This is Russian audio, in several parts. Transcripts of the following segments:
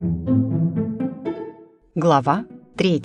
Глава 3.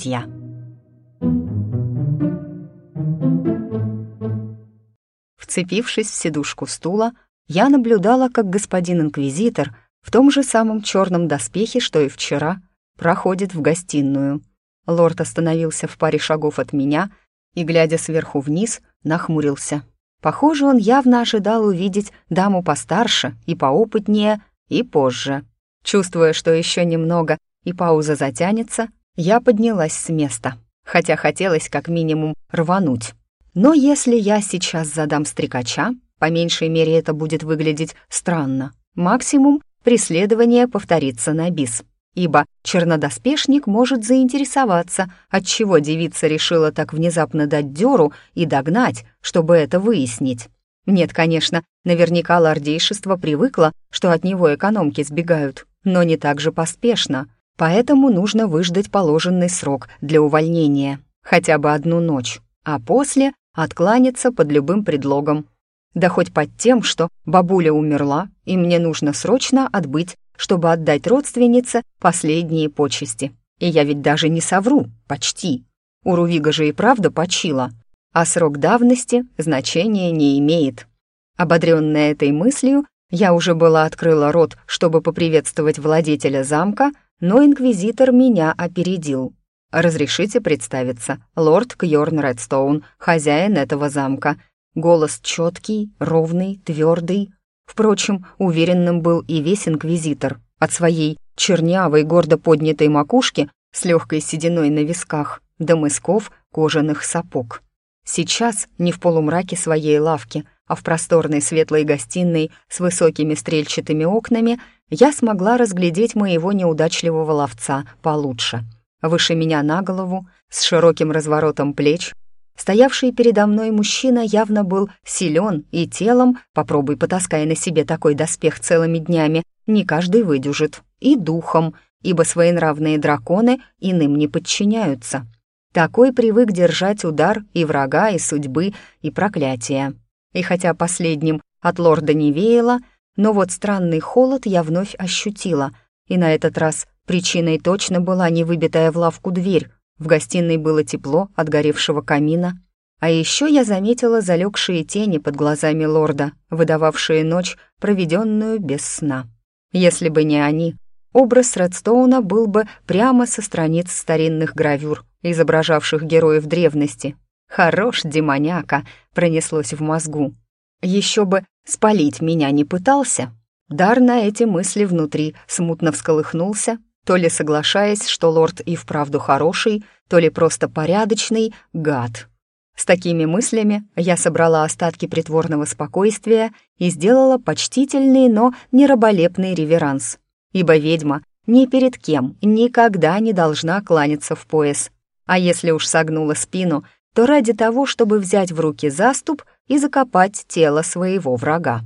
Вцепившись в сидушку стула, я наблюдала, как господин инквизитор в том же самом черном доспехе, что и вчера, проходит в гостиную. Лорд остановился в паре шагов от меня и, глядя сверху вниз, нахмурился. Похоже, он явно ожидал увидеть даму постарше и поопытнее, и позже. Чувствуя, что еще немного и пауза затянется, я поднялась с места, хотя хотелось как минимум рвануть. Но если я сейчас задам стрекача, по меньшей мере это будет выглядеть странно. Максимум преследование повторится на бис, ибо чернодоспешник может заинтересоваться, отчего девица решила так внезапно дать дёру и догнать, чтобы это выяснить. Нет, конечно, наверняка лордейшество привыкло, что от него экономки сбегают, но не так же поспешно, поэтому нужно выждать положенный срок для увольнения, хотя бы одну ночь, а после откланяться под любым предлогом. Да хоть под тем, что бабуля умерла, и мне нужно срочно отбыть, чтобы отдать родственнице последние почести. И я ведь даже не совру, почти. У Рувига же и правда почила, а срок давности значения не имеет. Ободренная этой мыслью, я уже была открыла рот, чтобы поприветствовать владетеля замка, но инквизитор меня опередил. «Разрешите представиться, лорд Кьорн Редстоун, хозяин этого замка». Голос четкий, ровный, твердый. Впрочем, уверенным был и весь инквизитор. От своей чернявой, гордо поднятой макушки с легкой сединой на висках до мысков кожаных сапог. Сейчас не в полумраке своей лавки, а в просторной светлой гостиной с высокими стрельчатыми окнами я смогла разглядеть моего неудачливого ловца получше. Выше меня на голову, с широким разворотом плеч, стоявший передо мной мужчина явно был силен и телом, попробуй потаскай на себе такой доспех целыми днями, не каждый выдюжит, и духом, ибо своенравные драконы иным не подчиняются. Такой привык держать удар и врага, и судьбы, и проклятия. И хотя последним от лорда не веяло, но вот странный холод я вновь ощутила, и на этот раз причиной точно была не выбитая в лавку дверь. В гостиной было тепло от горевшего камина. А еще я заметила залегшие тени под глазами лорда, выдававшие ночь, проведенную без сна. Если бы не они, образ Редстоуна был бы прямо со страниц старинных гравюр, изображавших героев древности. «Хорош, демоняка!» пронеслось в мозгу. Еще бы спалить меня не пытался. Дар на эти мысли внутри смутно всколыхнулся, то ли соглашаясь, что лорд и вправду хороший, то ли просто порядочный гад. С такими мыслями я собрала остатки притворного спокойствия и сделала почтительный, но не раболепный реверанс, ибо ведьма ни перед кем никогда не должна кланяться в пояс, а если уж согнула спину, то ради того, чтобы взять в руки заступ и закопать тело своего врага.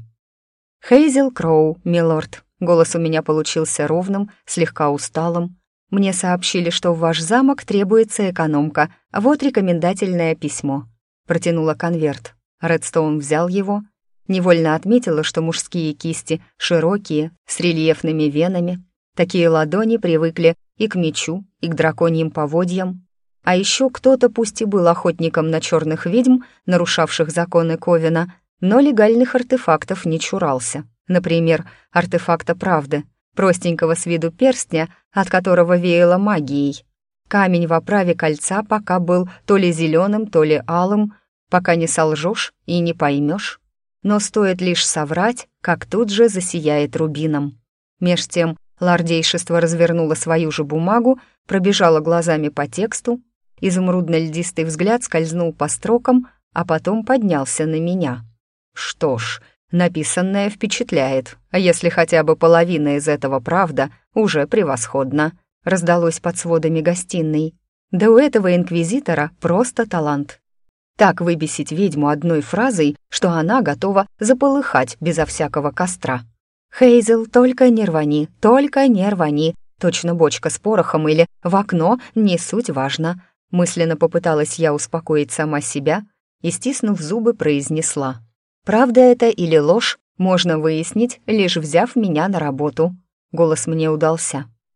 «Хейзел Кроу, милорд», голос у меня получился ровным, слегка усталым. «Мне сообщили, что в ваш замок требуется экономка. Вот рекомендательное письмо». Протянула конверт. Редстоун взял его. Невольно отметила, что мужские кисти широкие, с рельефными венами. Такие ладони привыкли и к мечу, и к драконьим поводьям. А еще кто-то, пусть и был охотником на черных ведьм, нарушавших законы Ковена, но легальных артефактов не чурался. Например, артефакта правды, простенького с виду перстня, от которого веяло магией. Камень в оправе кольца пока был то ли зеленым, то ли алым, пока не солжешь и не поймешь. Но стоит лишь соврать, как тут же засияет рубином. Меж тем лордейшество развернуло свою же бумагу, пробежало глазами по тексту, изумрудно-льдистый взгляд скользнул по строкам, а потом поднялся на меня. Что ж, написанное впечатляет, а если хотя бы половина из этого правда, уже превосходно, раздалось под сводами гостиной. Да у этого инквизитора просто талант. Так выбесить ведьму одной фразой, что она готова заполыхать безо всякого костра. «Хейзел, только не рвани, только не рвани, точно бочка с порохом или в окно, не суть важно». Мысленно попыталась я успокоить сама себя и, стиснув зубы, произнесла. «Правда это или ложь, можно выяснить, лишь взяв меня на работу». Голос мне удался.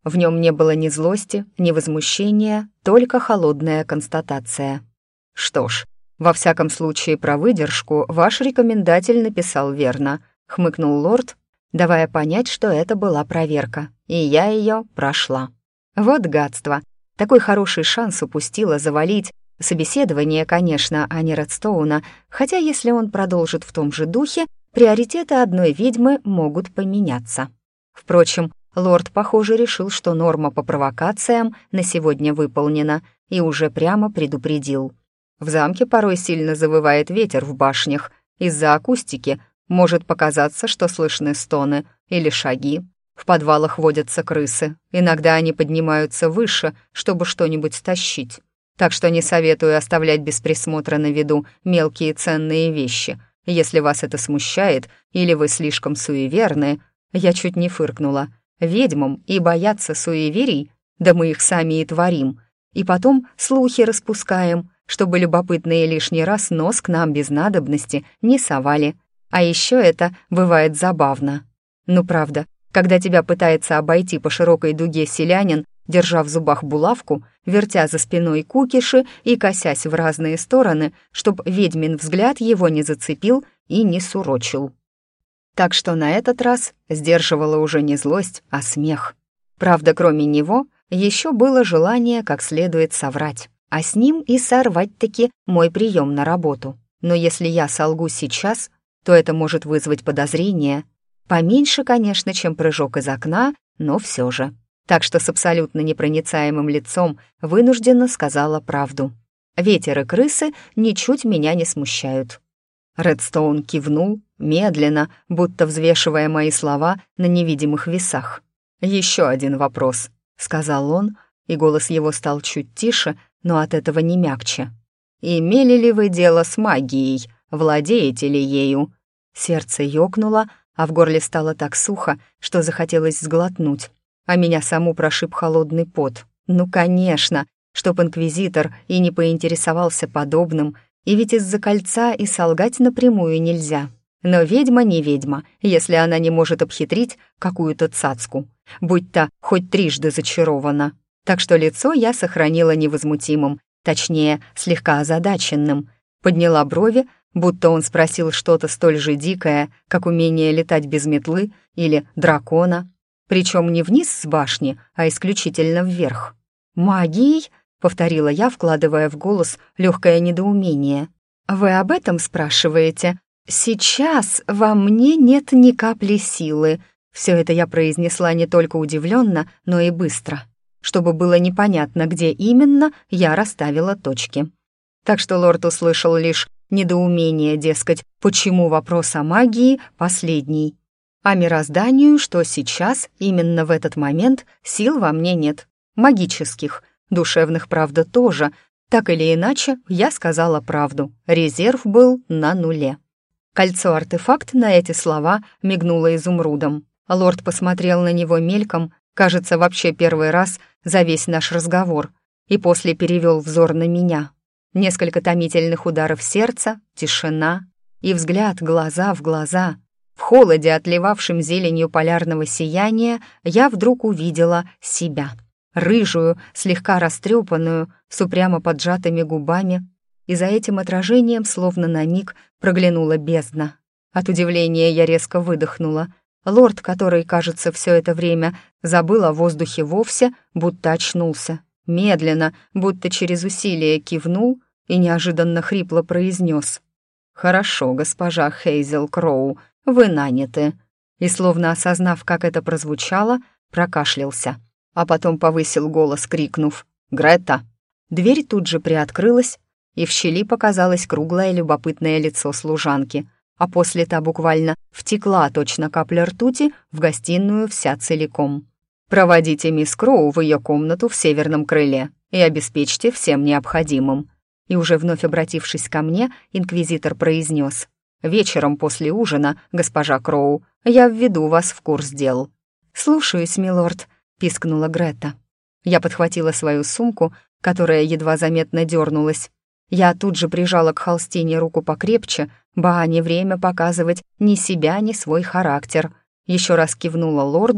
В нем не было ни злости, ни возмущения, только холодная констатация. «Что ж, во всяком случае про выдержку ваш рекомендатель написал верно», — хмыкнул лорд, давая понять, что это была проверка, и я ее прошла. Вот гадство. Такой хороший шанс упустила завалить собеседование, конечно, а не Редстоуна, хотя если он продолжит в том же духе, приоритеты одной ведьмы могут поменяться. Впрочем, лорд, похоже, решил, что норма по провокациям на сегодня выполнена, и уже прямо предупредил. В замке порой сильно завывает ветер в башнях. Из-за акустики может показаться, что слышны стоны или шаги. В подвалах водятся крысы. Иногда они поднимаются выше, чтобы что-нибудь стащить. Так что не советую оставлять без присмотра на виду мелкие ценные вещи. Если вас это смущает или вы слишком суеверны, я чуть не фыркнула. Ведьмам и бояться суеверий, да мы их сами и творим. И потом слухи распускаем, чтобы любопытные лишний раз нос к нам без надобности не совали. А еще это бывает забавно. Ну правда, когда тебя пытается обойти по широкой дуге селянин, держа в зубах булавку, вертя за спиной кукиши и косясь в разные стороны, чтоб ведьмин взгляд его не зацепил и не сурочил. Так что на этот раз сдерживала уже не злость, а смех. Правда, кроме него, еще было желание как следует соврать, а с ним и сорвать-таки мой прием на работу. Но если я солгу сейчас, то это может вызвать подозрение. Поменьше, конечно, чем прыжок из окна, но все же. Так что с абсолютно непроницаемым лицом вынужденно сказала правду. Ветер и крысы ничуть меня не смущают. Редстоун кивнул, медленно, будто взвешивая мои слова на невидимых весах. «Еще один вопрос», — сказал он, и голос его стал чуть тише, но от этого не мягче. «Имели ли вы дело с магией? Владеете ли ею?» Сердце ёкнуло, а в горле стало так сухо, что захотелось сглотнуть, а меня саму прошиб холодный пот. Ну, конечно, чтоб инквизитор и не поинтересовался подобным, и ведь из-за кольца и солгать напрямую нельзя. Но ведьма не ведьма, если она не может обхитрить какую-то цацку, будь та хоть трижды зачарована. Так что лицо я сохранила невозмутимым, точнее, слегка озадаченным. Подняла брови, будто он спросил что-то столь же дикое, как умение летать без метлы или дракона, причем не вниз с башни, а исключительно вверх. «Магией?» — повторила я, вкладывая в голос легкое недоумение. «Вы об этом спрашиваете? Сейчас во мне нет ни капли силы». Все это я произнесла не только удивленно, но и быстро, чтобы было непонятно, где именно я расставила точки. Так что лорд услышал лишь недоумение, дескать, почему вопрос о магии последний. А мирозданию, что сейчас, именно в этот момент, сил во мне нет. Магических, душевных, правда, тоже. Так или иначе, я сказала правду. Резерв был на нуле. Кольцо-артефакт на эти слова мигнуло изумрудом. Лорд посмотрел на него мельком, кажется, вообще первый раз за весь наш разговор, и после перевел взор на меня. Несколько томительных ударов сердца, тишина и взгляд глаза в глаза. В холоде, отливавшем зеленью полярного сияния, я вдруг увидела себя. Рыжую, слегка растрепанную, с упрямо поджатыми губами. И за этим отражением, словно на миг, проглянула бездна. От удивления я резко выдохнула. Лорд, который, кажется, все это время забыл о воздухе вовсе, будто очнулся. Медленно, будто через усилие кивнул и неожиданно хрипло произнес: «Хорошо, госпожа Хейзел Кроу, вы наняты». И, словно осознав, как это прозвучало, прокашлялся, а потом повысил голос, крикнув: «Грета!». Дверь тут же приоткрылась, и в щели показалось круглое любопытное лицо служанки, а после та буквально втекла точно капля ртути в гостиную вся целиком. «Проводите мисс Кроу в ее комнату в северном крыле и обеспечьте всем необходимым». И уже вновь обратившись ко мне, инквизитор произнес: «Вечером после ужина, госпожа Кроу, я введу вас в курс дел». «Слушаюсь, милорд», — пискнула Грета. Я подхватила свою сумку, которая едва заметно дернулась. Я тут же прижала к холстине руку покрепче, не время показывать ни себя, ни свой характер. Еще раз кивнула лорду,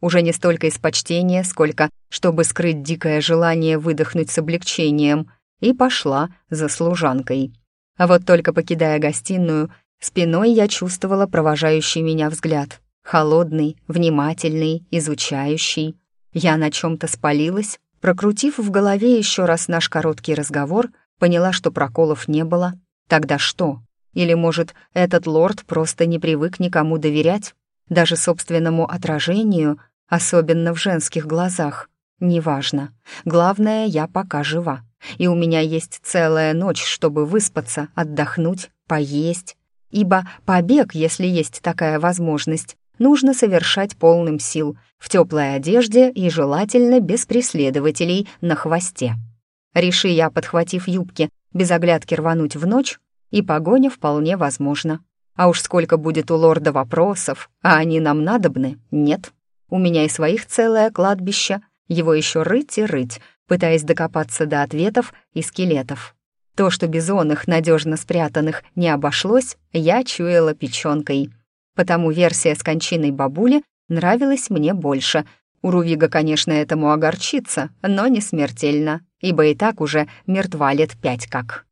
уже не столько из почтения, сколько чтобы скрыть дикое желание выдохнуть с облегчением, и пошла за служанкой. А вот только покидая гостиную, спиной я чувствовала провожающий меня взгляд. Холодный, внимательный, изучающий. Я на чем-то спалилась, прокрутив в голове еще раз наш короткий разговор, поняла, что проколов не было. Тогда что? Или, может, этот лорд просто не привык никому доверять? Даже собственному отражению, особенно в женских глазах. Неважно. Главное, я пока жива. И у меня есть целая ночь, чтобы выспаться, отдохнуть, поесть. Ибо побег, если есть такая возможность, нужно совершать полным сил, в теплой одежде и желательно без преследователей на хвосте. Реши я, подхватив юбки, без оглядки рвануть в ночь, и погоня вполне возможна. А уж сколько будет у лорда вопросов, а они нам надобны, нет. У меня и своих целое кладбище, его еще рыть и рыть, пытаясь докопаться до ответов и скелетов. То, что без их надежно спрятанных не обошлось, я чуяла печенкой. Потому версия с кончиной бабули нравилась мне больше. У Рувига, конечно, этому огорчится, но не смертельно, ибо и так уже мертва лет 5 как.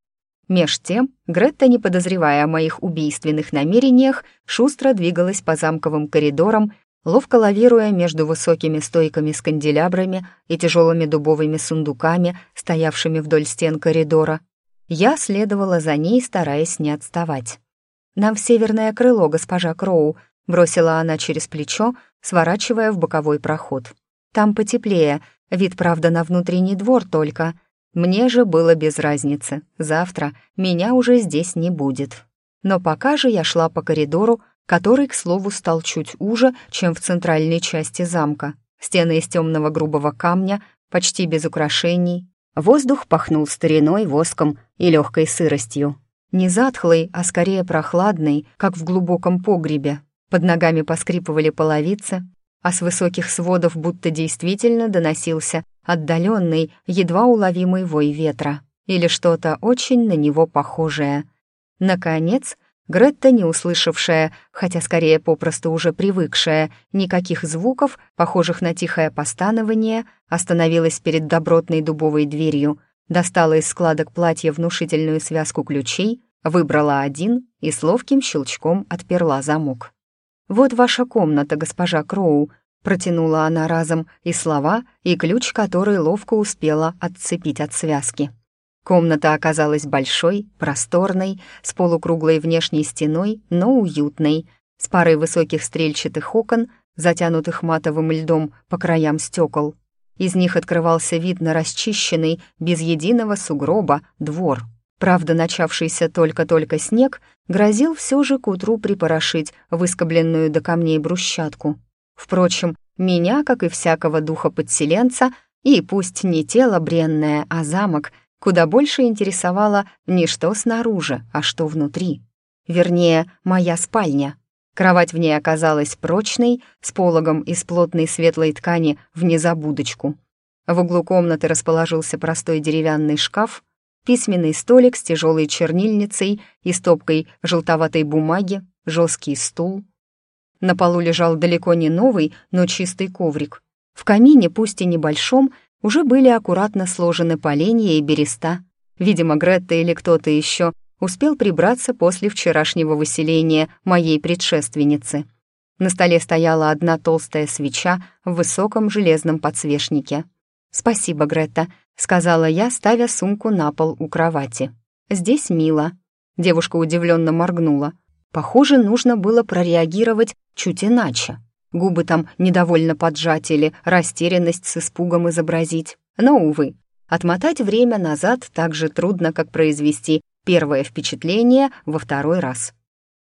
Меж тем, Гретта, не подозревая о моих убийственных намерениях, шустро двигалась по замковым коридорам, ловко лавируя между высокими стойками с канделябрами и тяжелыми дубовыми сундуками, стоявшими вдоль стен коридора. Я следовала за ней, стараясь не отставать. «Нам в северное крыло, госпожа Кроу», — бросила она через плечо, сворачивая в боковой проход. «Там потеплее, вид, правда, на внутренний двор только. Мне же было без разницы, завтра меня уже здесь не будет». Но пока же я шла по коридору, который, к слову, стал чуть уже, чем в центральной части замка. Стены из темного грубого камня, почти без украшений. Воздух пахнул стариной, воском и легкой сыростью. Не затхлый, а скорее прохладный, как в глубоком погребе. Под ногами поскрипывали половицы, а с высоких сводов будто действительно доносился отдаленный, едва уловимый вой ветра или что-то очень на него похожее. Наконец, Гретта, не услышавшая, хотя скорее попросту уже привыкшая, никаких звуков, похожих на тихое постанование, остановилась перед добротной дубовой дверью, достала из складок платья внушительную связку ключей, выбрала один и с ловким щелчком отперла замок. «Вот ваша комната, госпожа Кроу», — протянула она разом и слова, и ключ, который ловко успела отцепить от связки. Комната оказалась большой, просторной, с полукруглой внешней стеной, но уютной, с парой высоких стрельчатых окон, затянутых матовым льдом по краям стекол. Из них открывался вид на расчищенный, без единого сугроба, двор. Правда, начавшийся только-только снег грозил все же к утру припорошить выскобленную до камней брусчатку. Впрочем, меня, как и всякого духа-подселенца, и пусть не тело бренное, а замок, куда больше интересовало не что снаружи, а что внутри. Вернее, моя спальня. Кровать в ней оказалась прочной, с пологом из плотной светлой ткани в незабудочку. В углу комнаты расположился простой деревянный шкаф, письменный столик с тяжелой чернильницей и стопкой желтоватой бумаги, жесткий стул. На полу лежал далеко не новый, но чистый коврик. В камине, пусть и небольшом, уже были аккуратно сложены поленья и береста. Видимо, Гретта или кто-то еще успел прибраться после вчерашнего выселения моей предшественницы. На столе стояла одна толстая свеча в высоком железном подсвечнике. «Спасибо, Гретта», — сказала я, ставя сумку на пол у кровати. «Здесь мило». Девушка удивленно моргнула. Похоже, нужно было прореагировать чуть иначе. Губы там недовольно поджать или растерянность с испугом изобразить. Но, увы, отмотать время назад так же трудно, как произвести первое впечатление во второй раз.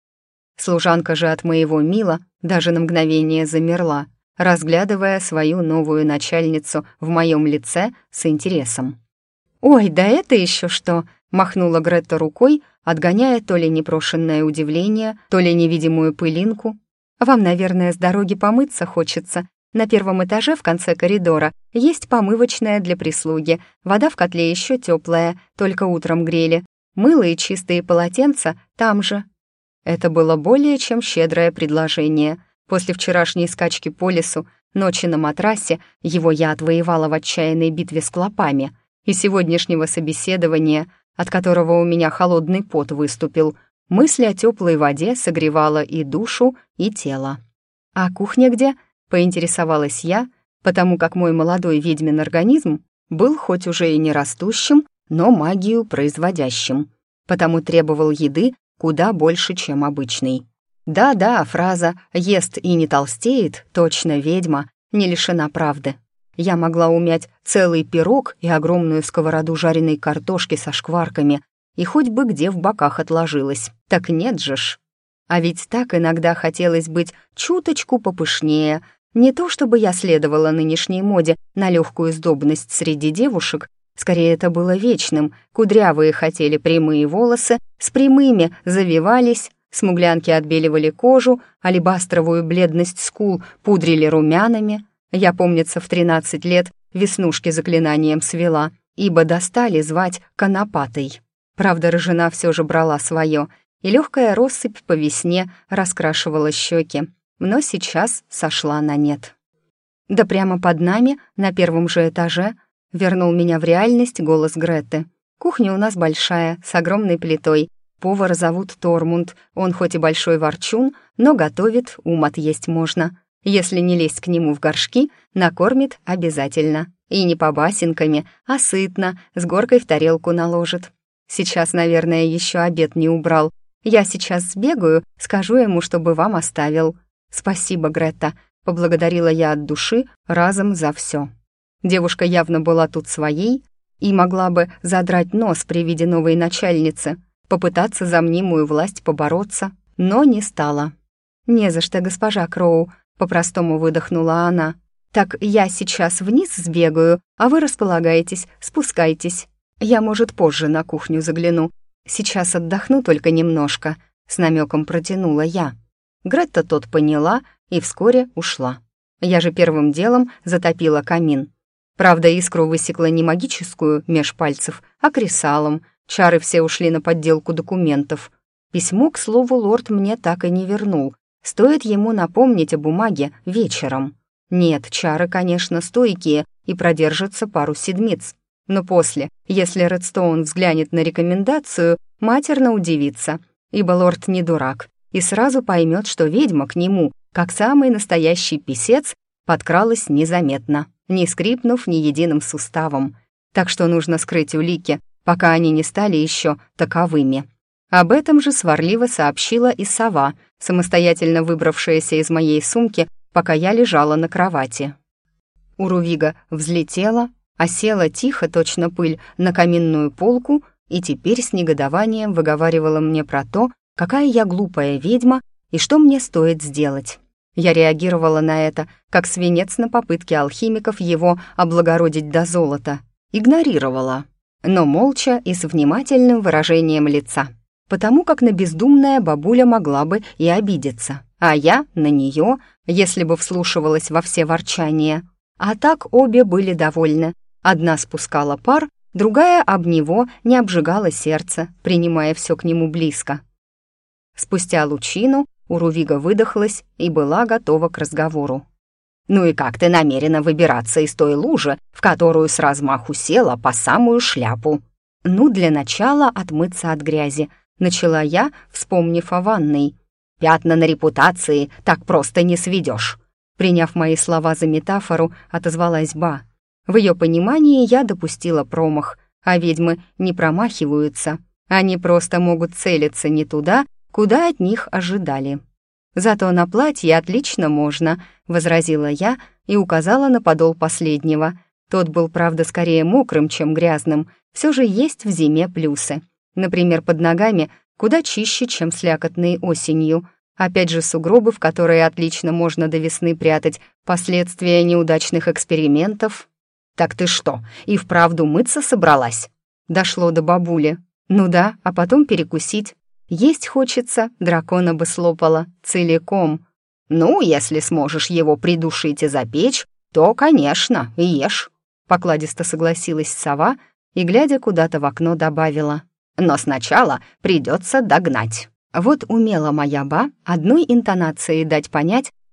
Служанка же от моего мила даже на мгновение замерла, разглядывая свою новую начальницу в моем лице с интересом. «Ой, да это еще что!» — махнула Гретта рукой, отгоняя то ли непрошенное удивление, то ли невидимую пылинку. «Вам, наверное, с дороги помыться хочется. На первом этаже в конце коридора есть помывочная для прислуги. Вода в котле еще теплая, только утром грели. Мыло и чистые полотенца там же». Это было более чем щедрое предложение. После вчерашней скачки по лесу Ночи на матрасе его я отвоевала в отчаянной битве с клопами, и сегодняшнего собеседования, от которого у меня холодный пот выступил, мысль о теплой воде согревала и душу, и тело. «А кухня где?» — поинтересовалась я, потому как мой молодой ведьмин организм был хоть уже и не растущим, но магию производящим, потому требовал еды куда больше, чем обычный. Да-да, фраза «ест и не толстеет» точно ведьма, не лишена правды. Я могла умять целый пирог и огромную сковороду жареной картошки со шкварками, и хоть бы где в боках отложилось. Так нет же ж. А ведь так иногда хотелось быть чуточку попышнее. Не то чтобы я следовала нынешней моде на легкую сдобность среди девушек, скорее это было вечным. Кудрявые хотели прямые волосы, с прямыми завивались, смуглянки отбеливали кожу, алебастровую бледность скул пудрили румянами. Я, помнится, в 13 лет веснушки заклинанием свела, ибо достали звать конопатой. Правда, рыжина все же брала свое, и легкая россыпь по весне раскрашивала щеки, но сейчас сошла на нет. Да прямо под нами, на первом же этаже, вернул меня в реальность голос Греты. Кухня у нас большая, с огромной плитой. Повара зовут Тормунд, он хоть и большой ворчун, но готовит, ум отъесть можно. Если не лезть к нему в горшки, накормит обязательно. И не по басенками, а сытно, с горкой в тарелку наложит. Сейчас, наверное, еще обед не убрал. Я сейчас сбегаю, скажу ему, чтобы вам оставил. Спасибо, Гретта, поблагодарила я от души разом за все. Девушка явно была тут своей и могла бы задрать нос при виде новой начальницы, попытаться за мнимую власть побороться, но не стала. «Не за что, госпожа Кроу», — по-простому выдохнула она. «Так я сейчас вниз сбегаю, а вы располагайтесь, спускайтесь. Я, может, позже на кухню загляну. Сейчас отдохну только немножко», — с намеком протянула я. Гретта тот поняла и вскоре ушла. Я же первым делом затопила камин. Правда, искру высекла не магическую меж пальцев, а кресалом. Чары все ушли на подделку документов. Письмо, к слову, лорд мне так и не вернул. Стоит ему напомнить о бумаге вечером. Нет, чары, конечно, стойкие и продержатся пару седмиц. Но после, если Редстоун взглянет на рекомендацию, матерно удивится, ибо лорд не дурак и сразу поймет, что ведьма к нему, как самый настоящий писец, подкралась незаметно, не скрипнув ни единым суставом. Так что нужно скрыть улики, пока они не стали еще таковыми. Об этом же сварливо сообщила и сова, самостоятельно выбравшаяся из моей сумки, пока я лежала на кровати. Урувига взлетела, осела тихо, точно пыль, на каминную полку и теперь с негодованием выговаривала мне про то, какая я глупая ведьма и что мне стоит сделать. Я реагировала на это, как свинец на попытки алхимиков его облагородить до золота. Игнорировала, но молча и с внимательным выражением лица, потому как на бездумная бабуля могла бы и обидеться, а я на нее, если бы вслушивалась во все ворчания. А так обе были довольны. Одна спускала пар, другая об него не обжигала сердце, принимая все к нему близко. Спустя лучину Урувига выдохлась и была готова к разговору. «Ну и как ты намерена выбираться из той лужи, в которую с размаху села по самую шляпу?» «Ну, для начала отмыться от грязи», — начала я, вспомнив о ванной. «Пятна на репутации так просто не сведешь», — приняв мои слова за метафору, отозвалась Ба. В ее понимании я допустила промах, а ведьмы не промахиваются. Они просто могут целиться не туда, куда от них ожидали. «Зато на платье отлично можно», — возразила я и указала на подол последнего. Тот был, правда, скорее мокрым, чем грязным. Все же есть в зиме плюсы. Например, под ногами куда чище, чем слякотной осенью. Опять же, сугробы, в которые отлично можно до весны прятать последствия неудачных экспериментов. «Так ты что, и вправду мыться собралась?» Дошло до бабули. «Ну да, а потом перекусить. Есть хочется, дракона бы слопала целиком». «Ну, если сможешь его придушить и запечь, то, конечно, ешь», — покладисто согласилась сова и, глядя куда-то в окно, добавила. «Но сначала придется догнать». Вот умела моя Ба одной интонацией дать понять,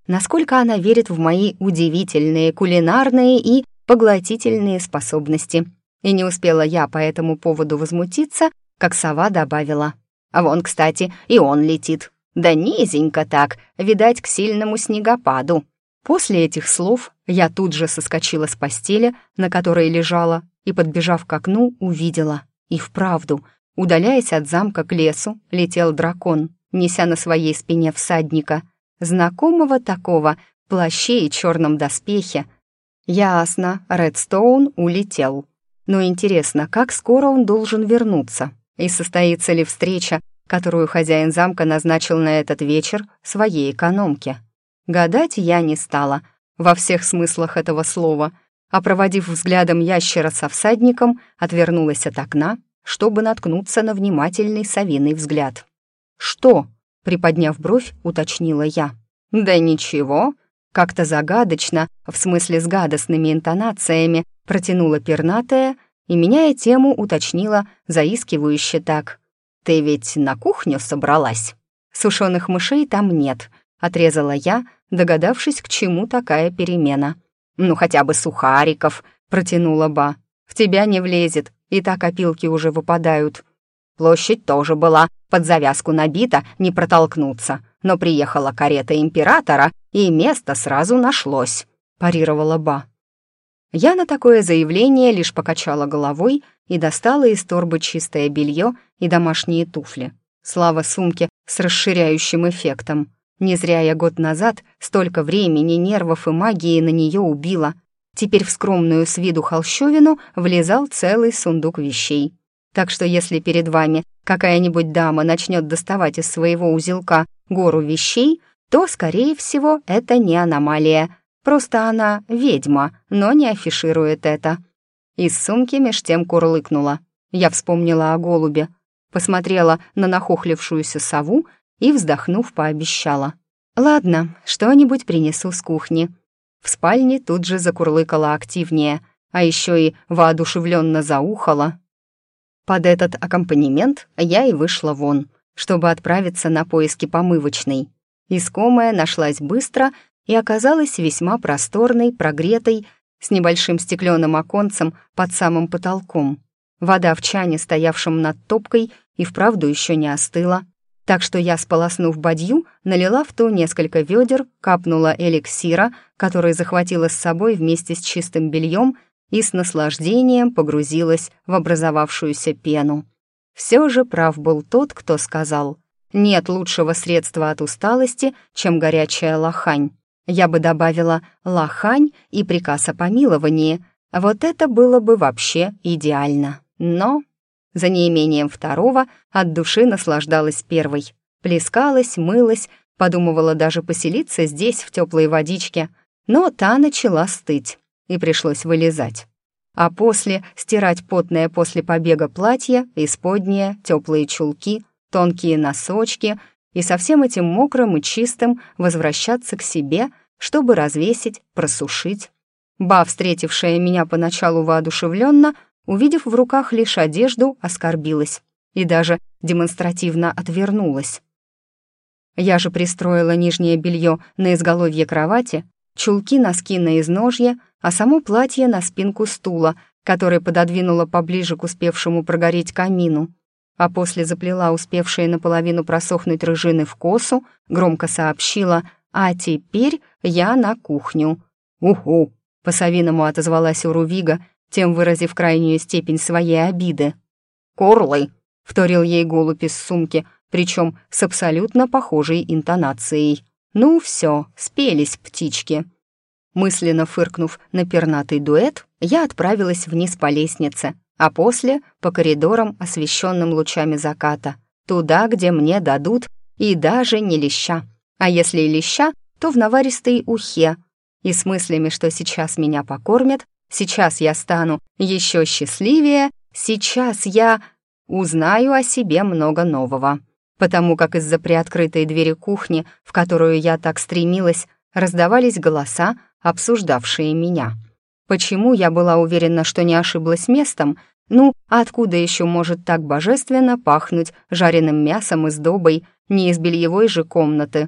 насколько она верит в мои удивительные кулинарные и поглотительные способности. И не успела я по этому поводу возмутиться, как сова добавила: «А вон, кстати, и он летит. Да низенько так, видать, к сильному снегопаду». После этих слов я тут же соскочила с постели, на которой лежала, и, подбежав к окну, увидела. И вправду, удаляясь от замка к лесу, летел дракон, неся на своей спине всадника, знакомого такого, в плаще и черном доспехе. Ясно, Редстоун улетел. Но интересно, как скоро он должен вернуться? И состоится ли встреча, которую хозяин замка назначил на этот вечер своей экономке? Гадать я не стала, во всех смыслах этого слова, а, проводив взглядом ящера со всадником, отвернулась от окна, чтобы наткнуться на внимательный совиный взгляд. «Что?» — приподняв бровь, уточнила я. «Да ничего», — как-то загадочно, в смысле с гадостными интонациями, протянула пернатая и, меняя тему, уточнила заискивающе так. «Ты ведь на кухню собралась? Сушеных мышей там нет», — отрезала я, догадавшись, к чему такая перемена. «Ну, хотя бы сухариков», — протянула Ба. «В тебя не влезет, и так опилки уже выпадают». «Площадь тоже была под завязку набита, не протолкнуться, но приехала карета императора, и место сразу нашлось», — парировала Ба. Я на такое заявление лишь покачала головой и достала из торбы чистое белье и домашние туфли. Слава сумке с расширяющим эффектом. Не зря я год назад столько времени, нервов и магии на нее убила. Теперь в скромную с виду холщовину влезал целый сундук вещей. Так что если перед вами какая-нибудь дама начнет доставать из своего узелка гору вещей, то, скорее всего, это не аномалия. Просто она ведьма, но не афиширует это. Из сумки меж тем курлыкнула. Я вспомнила о голубе, посмотрела на нахохлившуюся сову и, вздохнув, пообещала: «Ладно, что-нибудь принесу с кухни». В спальне тут же закурлыкала активнее, а еще и воодушевленно заухала. Под этот аккомпанемент я и вышла вон, чтобы отправиться на поиски помывочной. Искомая нашлась быстро и оказалась весьма просторной, прогретой, с небольшим стеклянным оконцем под самым потолком. Вода в чане, стоявшем над топкой, и вправду еще не остыла, так что я, сполоснув бадью, налила в ту несколько ведер, капнула эликсира, который захватила с собой вместе с чистым бельем, и с наслаждением погрузилась в образовавшуюся пену. Все же прав был тот, кто сказал: нет лучшего средства от усталости, чем горячая лохань. Я бы добавила лохань и приказ о помиловании. Вот это было бы вообще идеально. Но за неимением второго от души наслаждалась первой. Плескалась, мылась, подумывала даже поселиться здесь, в теплой водичке. Но та начала стыть, и пришлось вылезать. А после стирать потное после побега платье, исподнее, теплые чулки, тонкие носочки и со всем этим мокрым и чистым возвращаться к себе, чтобы развесить, просушить. Ба, встретившая меня поначалу воодушевленно, увидев в руках лишь одежду, оскорбилась и даже демонстративно отвернулась. Я же пристроила нижнее белье на изголовье кровати, чулки, носки на изножье, а само платье на спинку стула, который пододвинула поближе к успевшему прогореть камину, а после заплела успевшие наполовину просохнуть рыжины в косу, громко сообщила: «А теперь я на кухню». «Уху!» — по-совиному отозвалась Урувига, тем выразив крайнюю степень своей обиды. «Корлы!» — вторил ей голубь из сумки, причем с абсолютно похожей интонацией. «Ну все, спелись птички». Мысленно фыркнув на пернатый дуэт, я отправилась вниз по лестнице, а после — по коридорам, освещенным лучами заката, туда, где мне дадут и даже не леща. А если и леща, то в наваристой ухе. И с мыслями, что сейчас меня покормят, сейчас я стану еще счастливее, сейчас я узнаю о себе много нового. Потому как из-за приоткрытой двери кухни, в которую я так стремилась, раздавались голоса, обсуждавшие меня. Почему я была уверена, что не ошиблась местом? Ну, откуда еще может так божественно пахнуть жареным мясом и сдобой не из бельевой же комнаты?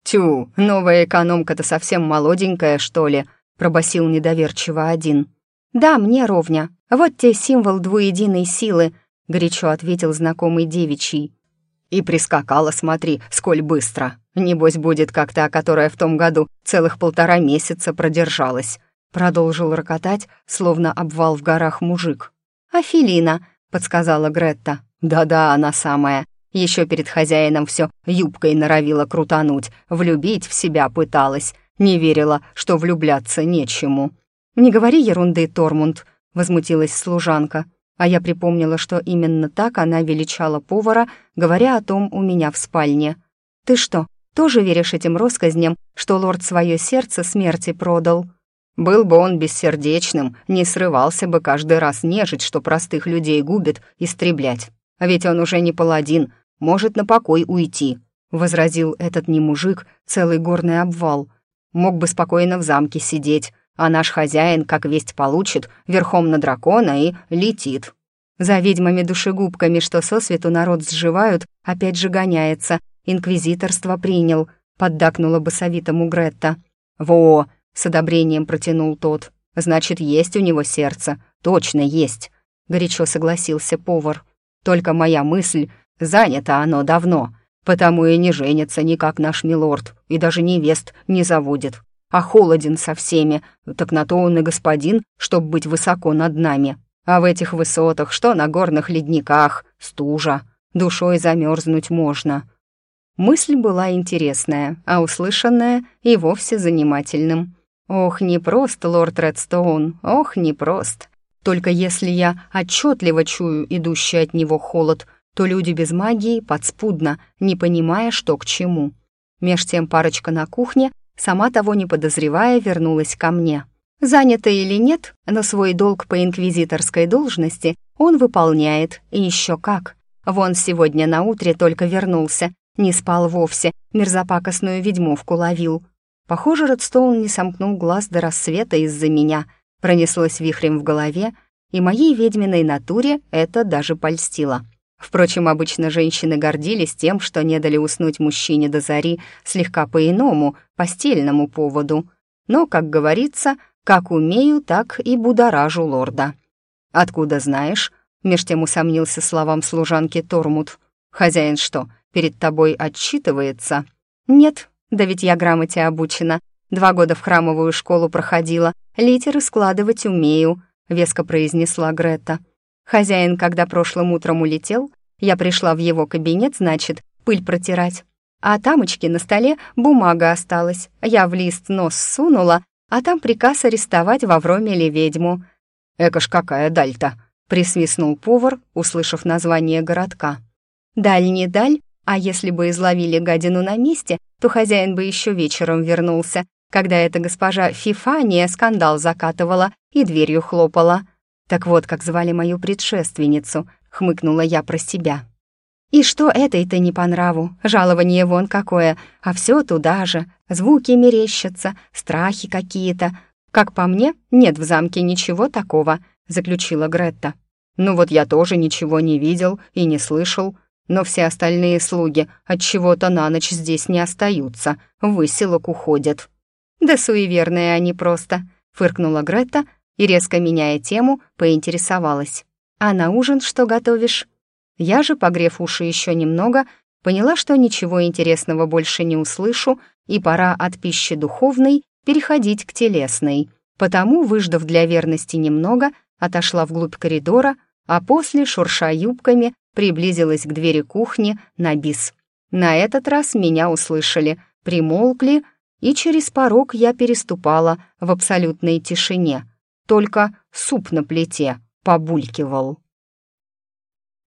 «Тю, новая экономка-то совсем молоденькая, что ли?» — пробасил недоверчиво один. «Да, мне ровня. Вот те символ двуединой силы», — горячо ответил знакомый девичий. «И прискакала, смотри, сколь быстро. Небось, будет как та, которая в том году целых 1,5 месяца продержалась», — продолжил рокотать, словно обвал в горах мужик. «Афелина», — подсказала Гретта. «Да-да, она самая. Еще перед хозяином все юбкой норовила крутануть, влюбить в себя пыталась. Не верила, что влюбляться нечему». «Не говори ерунды, Тормунд», — возмутилась служанка. А я припомнила, что именно так она величала повара, говоря о том у меня в спальне. «Ты что, тоже веришь этим россказням, что лорд свое сердце смерти продал?» «Был бы он бессердечным, не срывался бы каждый раз нежить, что простых людей губит, истреблять. А ведь он уже не паладин, может на покой уйти», — возразил этот не мужик, целый горный обвал. «Мог бы спокойно в замке сидеть, а наш хозяин, как весть получит, верхом на дракона и летит. За ведьмами-душегубками, что сосвету народ сживают, опять же гоняется. Инквизиторство принял», — поддакнула басовитому Гретта. «Во!» — с одобрением протянул тот. «Значит, есть у него сердце, точно есть», — горячо согласился повар. «Только моя мысль, занято оно давно, потому и не женится никак наш милорд, и даже невест не заводит. А холоден со всеми, так на то он и господин, чтоб быть высоко над нами. А в этих высотах, что на горных ледниках, стужа, душой замерзнуть можно». Мысль была интересная, а услышанная и вовсе занимательным. Ох, непрост, лорд Редстоун, ох, непрост. Только если я отчетливо чую идущий от него холод, то люди без магии подспудно, не понимая, что к чему. Меж тем парочка на кухне, сама того не подозревая, вернулась ко мне. Занято или нет, но свой долг по инквизиторской должности он выполняет, и еще как. Вон сегодня наутре только вернулся, не спал вовсе, мерзопакостную ведьмовку ловил. Похоже, Редстоун не сомкнул глаз до рассвета из-за меня. Пронеслось вихрем в голове, и моей ведьминой натуре это даже польстило. Впрочем, обычно женщины гордились тем, что не дали уснуть мужчине до зари слегка по иному, постельному поводу. Но, как говорится, как умею, так и будоражу лорда. «Откуда знаешь?» — меж тем усомнился словам служанки Тормуд. «Хозяин что, перед тобой отчитывается?» «Нет, да ведь я грамоте обучена. 2 года в храмовую школу проходила, литеры складывать умею», — веско произнесла Гретта. «Хозяин, когда прошлым утром улетел, я пришла в его кабинет, значит, пыль протирать. А тамочки на столе бумага осталась. Я в лист нос сунула, а там приказ арестовать в Авромеле ведьму». «Эка ж какая даль-то!» — присвистнул повар, услышав название городка. «Даль не даль, а если бы изловили гадину на месте, то хозяин бы еще вечером вернулся, когда эта госпожа Фифания скандал закатывала и дверью хлопала. Так вот, как звали мою предшественницу», — хмыкнула я про себя. «И что этой-то не по нраву? Жалование вон какое, а все туда же. Звуки мерещатся, страхи какие-то. Как по мне, нет в замке ничего такого», — заключила Гретта. «Ну вот я тоже ничего не видел и не слышал, но все остальные слуги отчего-то на ночь здесь не остаются, в выселок уходят». «Да суеверные они просто», — фыркнула Гретта и, резко меняя тему, поинтересовалась. «А на ужин что готовишь?» Я же, погрев уши еще немного, поняла, что ничего интересного больше не услышу, и пора от пищи духовной переходить к телесной. Потому, выждав для верности немного, отошла вглубь коридора, а после, шурша юбками, приблизилась к двери кухни на бис. На этот раз меня услышали, примолкли, и через порог я переступала в абсолютной тишине. Только суп на плите побулькивал.